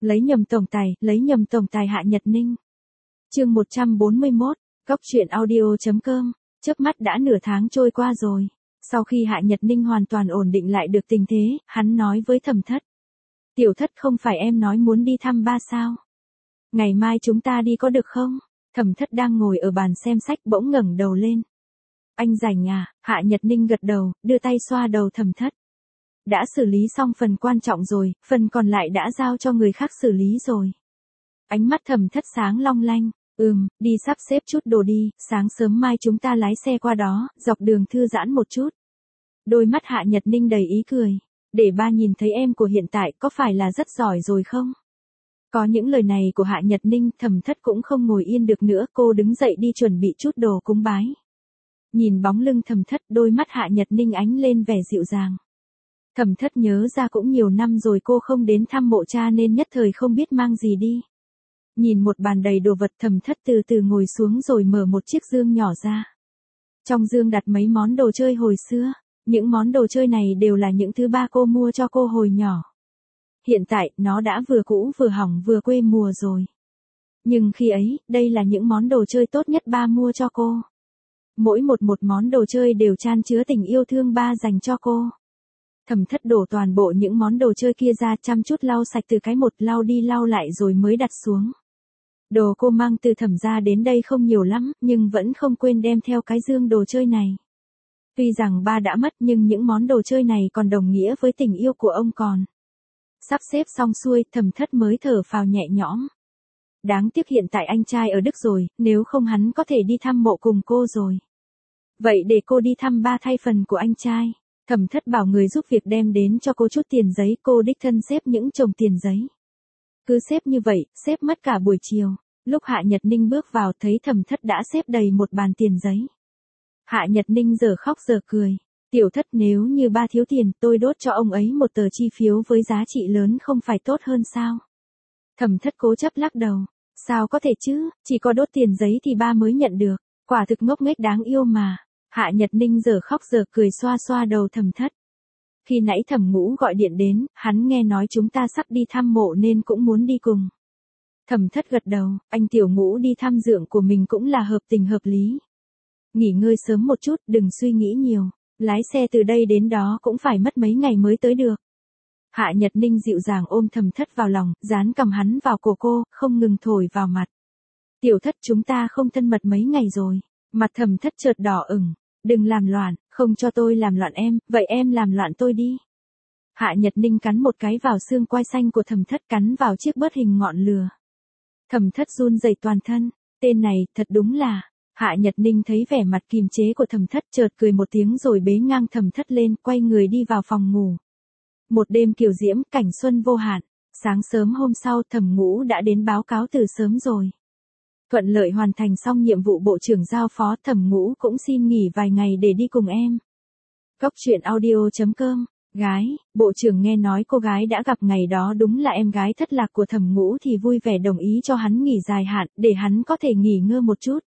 lấy nhầm tổng tài Hạ Nhật Ninh. Chương 141, Góc truyện audio.com. Chớp mắt đã nửa tháng trôi qua rồi. Sau khi Hạ Nhật Ninh hoàn toàn ổn định lại được tình thế, hắn nói với Thẩm Thất. Tiểu Thất, không phải em nói muốn đi thăm ba sao? Ngày mai chúng ta đi có được không? Thẩm Thất đang ngồi ở bàn xem sách bỗng ngẩng đầu lên. Anh rảnh à? Hạ Nhật Ninh gật đầu, đưa tay xoa đầu Thẩm Thất. Đã xử lý xong phần quan trọng rồi, phần còn lại đã giao cho người khác xử lý rồi. Ánh mắt Thẩm Thất sáng long lanh. Đi sắp xếp chút đồ đi, sáng sớm mai chúng ta lái xe qua đó, dọc đường thư giãn một chút. Đôi mắt Hạ Nhật Ninh đầy ý cười. Để ba nhìn thấy em của hiện tại có phải là rất giỏi rồi không? Có những lời này của Hạ Nhật Ninh, Thẩm Thất cũng không ngồi yên được nữa, cô đứng dậy đi chuẩn bị chút đồ cúng bái. Nhìn bóng lưng Thẩm Thất, đôi mắt Hạ Nhật Ninh ánh lên vẻ dịu dàng. Thẩm Thất nhớ ra cũng nhiều năm rồi cô không đến thăm mộ cha nên nhất thời không biết mang gì đi. Nhìn một bàn đầy đồ vật, Thẩm Thất từ từ ngồi xuống rồi mở một chiếc dương nhỏ ra. Trong dương đặt mấy món đồ chơi hồi xưa. Những món đồ chơi này đều là những thứ ba cô mua cho cô hồi nhỏ. Hiện tại, nó đã vừa cũ vừa hỏng vừa quê mùa rồi. Nhưng khi ấy, đây là những món đồ chơi tốt nhất ba mua cho cô. Mỗi một món đồ chơi đều chan chứa tình yêu thương ba dành cho cô. Thẩm Thất đổ toàn bộ những món đồ chơi kia ra, chăm chút lau sạch từ cái một, lau đi lau lại rồi mới đặt xuống. Đồ cô mang từ Thẩm gia đến đây không nhiều lắm, nhưng vẫn không quên đem theo cái dương đồ chơi này. Tuy rằng ba đã mất nhưng những món đồ chơi này còn đồng nghĩa với tình yêu của ông còn. Sắp xếp xong xuôi, Thẩm Thất mới thở phào nhẹ nhõm. Đáng tiếc hiện tại anh trai ở Đức rồi, nếu không hắn có thể đi thăm mộ cùng cô rồi. Vậy để cô đi thăm ba thay phần của anh trai. Thẩm Thất bảo người giúp việc đem đến cho cô chút tiền giấy, cô đích thân xếp những chồng tiền giấy. Cứ xếp như vậy, xếp mất cả buổi chiều. Lúc Hạ Nhật Ninh bước vào thấy Thẩm Thất đã xếp đầy một bàn tiền giấy. Hạ Nhật Ninh giờ khóc giờ cười. Tiểu Thất, nếu như ba thiếu tiền, tôi đốt cho ông ấy một tờ chi phiếu với giá trị lớn không phải tốt hơn sao? Thẩm Thất cố chấp lắc đầu. Sao có thể chứ, chỉ có đốt tiền giấy thì ba mới nhận được. Quả thực ngốc nghếch đáng yêu mà. Hạ Nhật Ninh giờ khóc giờ cười xoa xoa đầu Thẩm Thất. Khi nãy Thẩm Ngũ gọi điện đến, hắn nghe nói chúng ta sắp đi thăm mộ nên cũng muốn đi cùng. Thẩm Thất gật đầu, anh Tiểu Ngũ đi thăm dượng của mình cũng là hợp tình hợp lý. Nghỉ ngơi sớm một chút, đừng suy nghĩ nhiều. Lái xe từ đây đến đó cũng phải mất mấy ngày mới tới được. Hạ Nhật Ninh dịu dàng ôm Thẩm Thất vào lòng, dán cằm hắn vào cổ cô, không ngừng thổi vào mặt. Tiểu Thất, chúng ta không thân mật mấy ngày rồi. Mặt Thẩm Thất chợt đỏ ửng. Đừng làm loạn, không cho tôi làm loạn em, vậy em làm loạn tôi đi. Hạ Nhật Ninh cắn một cái vào xương quai xanh của Thẩm Thất, cắn vào chiếc bớt hình ngọn lửa. Thẩm Thất run rẩy toàn thân, tên này, thật đúng là. Hạ Nhật Ninh thấy vẻ mặt kiềm chế của Thẩm Thất chợt cười một tiếng rồi bế ngang Thẩm Thất lên, quay người đi vào phòng ngủ. Một đêm kiều diễm, cảnh xuân vô hạn. Sáng sớm hôm sau Thẩm Ngũ đã đến báo cáo từ sớm rồi. Thuận lợi hoàn thành xong nhiệm vụ bộ trưởng giao phó, Thẩm Ngũ cũng xin nghỉ vài ngày để đi cùng em. Góc truyện audio.com. Gái, bộ trưởng nghe nói cô gái đã gặp ngày đó đúng là em gái thất lạc của Thẩm Ngũ thì vui vẻ đồng ý cho hắn nghỉ dài hạn, để hắn có thể nghỉ ngơi một chút.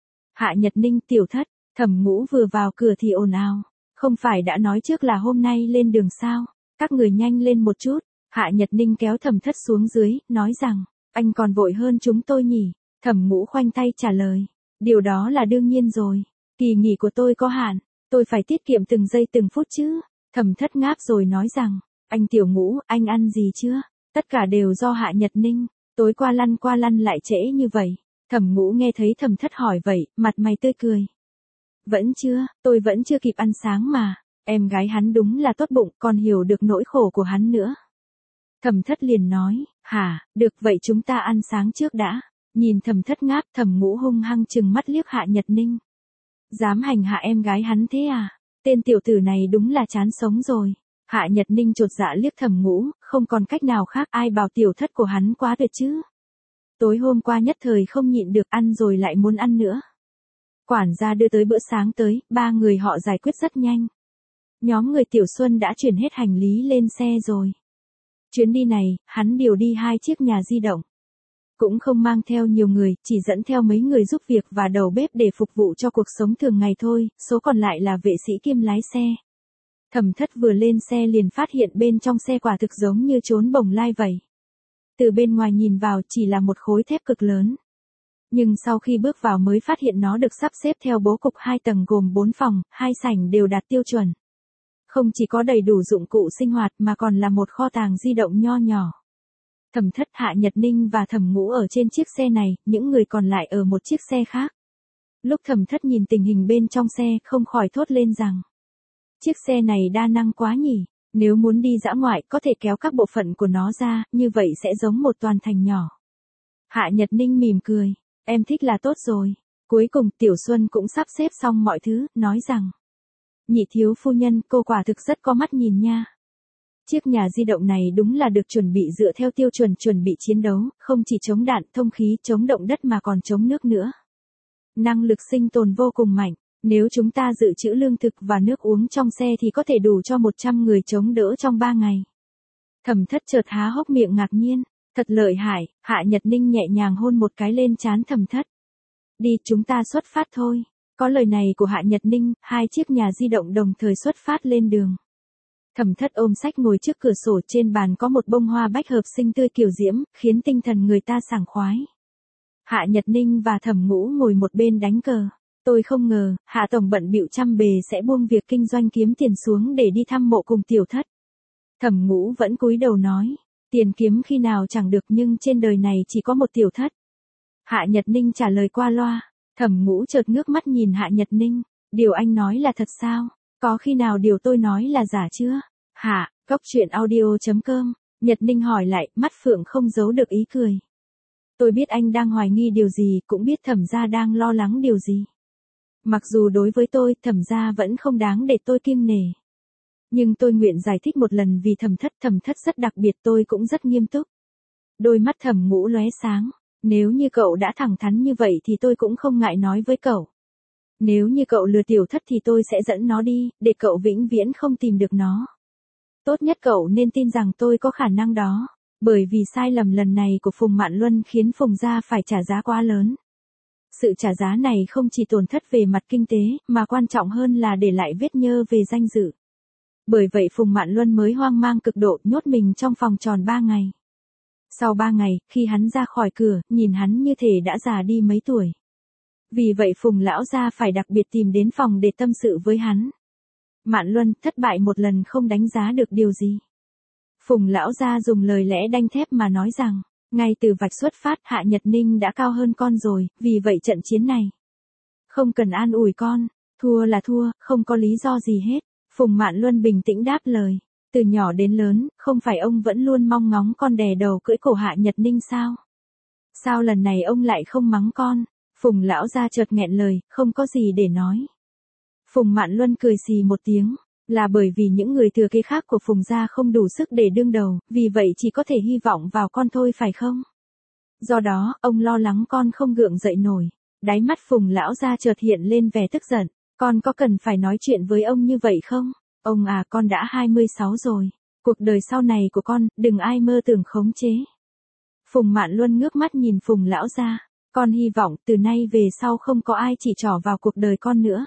Hạ Nhật Ninh, Tiểu Thất, Thẩm Ngũ vừa vào cửa thì ồn ào. Không phải đã nói trước là hôm nay lên đường sao? Các người nhanh lên một chút. Hạ Nhật Ninh kéo Thẩm Thất xuống dưới, nói rằng, anh còn vội hơn chúng tôi nhỉ? Thẩm Ngũ khoanh tay trả lời, điều đó là đương nhiên rồi. Kỳ nghỉ của tôi có hạn, tôi phải tiết kiệm từng giây từng phút chứ. Thẩm Thất ngáp rồi nói rằng, anh Tiểu Ngũ, anh ăn gì chưa? Tất cả đều do Hạ Nhật Ninh, tối qua lăn lại trễ như vậy. Thẩm Ngũ nghe thấy Thẩm Thất hỏi vậy, mặt mày tươi cười. Vẫn chưa, tôi vẫn chưa kịp ăn sáng mà. Em gái hắn đúng là tốt bụng, còn hiểu được nỗi khổ của hắn nữa. Thẩm Thất liền nói, hả, được vậy chúng ta ăn sáng trước đã. Nhìn Thẩm Thất ngáp, Thẩm Ngũ hung hăng trừng mắt liếc Hạ Nhật Ninh. Dám hành hạ em gái hắn thế à? Tên tiểu tử này đúng là chán sống rồi. Hạ Nhật Ninh chột dạ liếc Thẩm Ngũ, không còn cách nào khác, ai bảo Tiểu Thất của hắn quá tuyệt chứ. Tối hôm qua nhất thời không nhịn được, ăn rồi lại muốn ăn nữa. Quản gia đưa tới bữa sáng tới, ba người họ giải quyết rất nhanh. Nhóm người Tiểu Xuân đã chuyển hết hành lý lên xe rồi. Chuyến đi này, hắn điều đi 2 chiếc nhà di động. Cũng không mang theo nhiều người, chỉ dẫn theo mấy người giúp việc và đầu bếp để phục vụ cho cuộc sống thường ngày thôi, số còn lại là vệ sĩ kiêm lái xe. Thẩm Thất vừa lên xe liền phát hiện bên trong xe quả thực giống như trốn bồng lai vậy. Từ bên ngoài nhìn vào chỉ là một khối thép cực lớn. Nhưng sau khi bước vào mới phát hiện nó được sắp xếp theo bố cục 2 tầng gồm 4 phòng, 2 sảnh đều đạt tiêu chuẩn. Không chỉ có đầy đủ dụng cụ sinh hoạt mà còn là một kho tàng di động nho nhỏ. Thẩm Thất, Hạ Nhật Ninh và Thẩm Ngũ ở trên chiếc xe này, những người còn lại ở một chiếc xe khác. Lúc Thẩm Thất nhìn tình hình bên trong xe không khỏi thốt lên rằng, chiếc xe này đa năng quá nhỉ, nếu muốn đi dã ngoại có thể kéo các bộ phận của nó ra, như vậy sẽ giống một toàn thành nhỏ. Hạ Nhật Ninh mỉm cười, em thích là tốt rồi. Cuối cùng Tiểu Xuân cũng sắp xếp xong mọi thứ, nói rằng, nhị thiếu phu nhân, cô quả thực rất có mắt nhìn nha. Chiếc nhà di động này đúng là được chuẩn bị dựa theo tiêu chuẩn bị chiến đấu, không chỉ chống đạn, thông khí, chống động đất mà còn chống nước nữa. Năng lực sinh tồn vô cùng mạnh, nếu chúng ta dự trữ lương thực và nước uống trong xe thì có thể đủ cho 100 người chống đỡ trong 3 ngày. Thẩm Thất chợt há hốc miệng ngạc nhiên, thật lợi hại. Hạ Nhật Ninh nhẹ nhàng hôn một cái lên trán Thẩm Thất. Đi, chúng ta xuất phát thôi. Có lời này của Hạ Nhật Ninh, 2 chiếc nhà di động đồng thời xuất phát lên đường. Thẩm Thất ôm sách ngồi trước cửa sổ, trên bàn có một bông hoa bách hợp xinh tươi kiều diễm, khiến tinh thần người ta sảng khoái. Hạ Nhật Ninh và Thẩm Ngũ ngồi một bên đánh cờ. Tôi không ngờ, Hạ tổng bận bịu trăm bề sẽ buông việc kinh doanh kiếm tiền xuống để đi thăm mộ cùng Tiểu Thất. Thẩm Ngũ vẫn cúi đầu nói, tiền kiếm khi nào chẳng được nhưng trên đời này chỉ có một Tiểu Thất. Hạ Nhật Ninh trả lời qua loa. Thẩm Ngũ chợt ngước mắt nhìn Hạ Nhật Ninh, điều anh nói là thật sao? Có khi nào điều tôi nói là giả chưa? Hạ, góc truyện audio.com. Nhật Ninh hỏi lại, mắt phượng không giấu được ý cười. Tôi biết anh đang hoài nghi điều gì, cũng biết Thẩm gia đang lo lắng điều gì. Mặc dù đối với tôi, Thẩm gia vẫn không đáng để tôi kiêng nể. Nhưng tôi nguyện giải thích một lần vì Thẩm Thất rất đặc biệt, tôi cũng rất nghiêm túc. Đôi mắt Thẩm Ngũ lóe sáng. Nếu như cậu đã thẳng thắn như vậy thì tôi cũng không ngại nói với cậu. Nếu như cậu lừa Tiểu Thất thì tôi sẽ dẫn nó đi, để cậu vĩnh viễn không tìm được nó. Tốt nhất cậu nên tin rằng tôi có khả năng đó, bởi vì sai lầm lần này của Phùng Mạn Luân khiến Phùng gia phải trả giá quá lớn. Sự trả giá này không chỉ tổn thất về mặt kinh tế, mà quan trọng hơn là để lại vết nhơ về danh dự. Bởi vậy Phùng Mạn Luân mới hoang mang cực độ, nhốt mình trong phòng tròn 3 ngày. Sau 3 ngày, khi hắn ra khỏi cửa, nhìn hắn như thể đã già đi mấy tuổi. Vì vậy Phùng lão gia phải đặc biệt tìm đến phòng để tâm sự với hắn. Mạn Luân, thất bại một lần không đánh giá được điều gì. Phùng lão gia dùng lời lẽ đanh thép mà nói rằng, ngay từ vạch xuất phát Hạ Nhật Ninh đã cao hơn con rồi, vì vậy trận chiến này không cần an ủi con, thua là thua, không có lý do gì hết. Phùng Mạn Luân bình tĩnh đáp lời. Từ nhỏ đến lớn, không phải ông vẫn luôn mong ngóng con đè đầu cưỡi cổ Hạ Nhật Ninh sao? Sao lần này ông lại không mắng con? Phùng lão gia chợt nghẹn lời, không có gì để nói. Phùng Mạn Luân cười xì một tiếng, là bởi vì những người thừa kế khác của Phùng gia không đủ sức để đương đầu, vì vậy chỉ có thể hy vọng vào con thôi phải không? Do đó, ông lo lắng con không gượng dậy nổi. Đáy mắt Phùng lão gia chợt hiện lên vẻ tức giận, con có cần phải nói chuyện với ông như vậy không? Ông à, con đã 26 rồi. Cuộc đời sau này của con, đừng ai mơ tưởng khống chế. Phùng Mạn Luân ngước mắt nhìn Phùng lão gia. Con hy vọng từ nay về sau không có ai chỉ trỏ vào cuộc đời con nữa.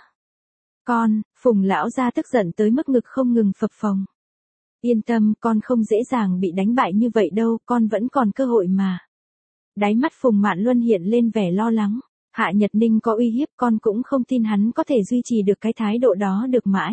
Con, Phùng lão gia tức giận tới mức ngực không ngừng phập phồng. Yên tâm, con không dễ dàng bị đánh bại như vậy đâu, con vẫn còn cơ hội mà. Đáy mắt Phùng Mạn Luân hiện lên vẻ lo lắng. Hạ Nhật Ninh có uy hiếp, con cũng không tin hắn có thể duy trì được cái thái độ đó được mãi.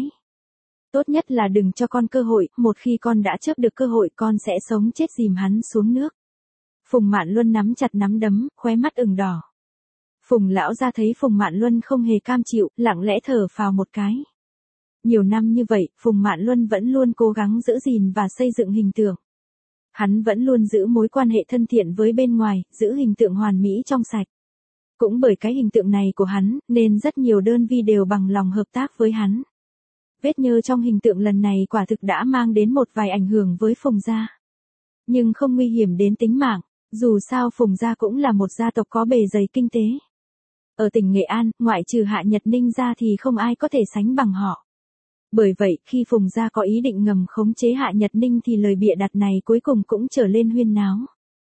Tốt nhất là đừng cho con cơ hội, một khi con đã chớp được cơ hội con sẽ sống chết dìm hắn xuống nước. Phùng Mạn Luân nắm chặt nắm đấm, khóe mắt ửng đỏ. Phùng lão gia thấy Phùng Mạn Luân không hề cam chịu, lặng lẽ thở phào một cái. Nhiều năm như vậy, Phùng Mạn Luân vẫn luôn cố gắng giữ gìn và xây dựng hình tượng. Hắn vẫn luôn giữ mối quan hệ thân thiện với bên ngoài, giữ hình tượng hoàn mỹ trong sạch. Cũng bởi cái hình tượng này của hắn, nên rất nhiều đơn vị đều bằng lòng hợp tác với hắn. Vết nhơ trong hình tượng lần này quả thực đã mang đến một vài ảnh hưởng với Phùng gia. Nhưng không nguy hiểm đến tính mạng, dù sao Phùng gia cũng là một gia tộc có bề dày kinh tế. Ở tỉnh Nghệ An, ngoại trừ Hạ Nhật Ninh ra thì không ai có thể sánh bằng họ. Bởi vậy, khi Phùng gia có ý định ngầm khống chế Hạ Nhật Ninh thì lời bịa đặt này cuối cùng cũng trở lên huyên náo.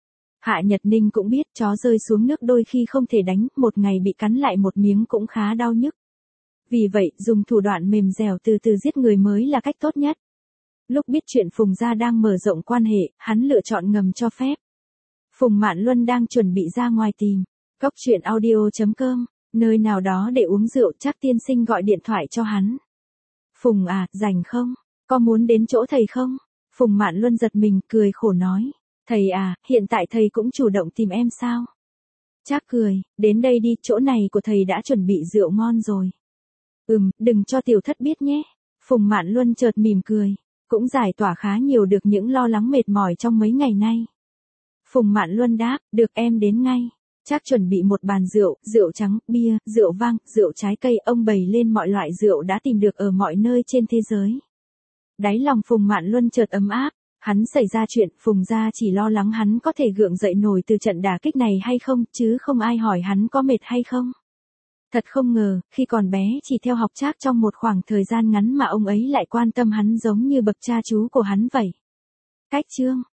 Hạ Nhật Ninh cũng biết chó rơi xuống nước đôi khi không thể đánh, một ngày bị cắn lại một miếng cũng khá đau nhức. Vì vậy, dùng thủ đoạn mềm dẻo từ từ giết người mới là cách tốt nhất. Lúc biết chuyện Phùng gia đang mở rộng quan hệ, hắn lựa chọn ngầm cho phép. Phùng Mạn Luân đang chuẩn bị ra ngoài tìm. Cốc truyện audio.com, nơi nào đó để uống rượu. Trác tiên sinh gọi điện thoại cho hắn. Phùng à, rảnh không? Có muốn đến chỗ thầy không? Phùng Mạn Luân giật mình, cười khổ nói. Thầy à, hiện tại thầy cũng chủ động tìm em sao? Trác cười, đến đây đi, chỗ này của thầy đã chuẩn bị rượu ngon rồi. Đừng cho tiểu thất biết nhé. Phùng Mạn Luân chợt mỉm cười, cũng giải tỏa khá nhiều được những lo lắng mệt mỏi trong mấy ngày nay. Phùng Mạn Luân đáp, được em đến ngay. Trác chuẩn bị một bàn rượu, rượu trắng, bia, rượu vang, rượu trái cây, ông bày lên mọi loại rượu đã tìm được ở mọi nơi trên thế giới. Đáy lòng Phùng Mạn Luân chợt ấm áp, hắn xảy ra chuyện, Phùng gia chỉ lo lắng hắn có thể gượng dậy nổi từ trận đả kích này hay không, chứ không ai hỏi hắn có mệt hay không. Thật không ngờ, khi còn bé chỉ theo học Trác trong một khoảng thời gian ngắn mà ông ấy lại quan tâm hắn giống như bậc cha chú của hắn vậy. Cách chương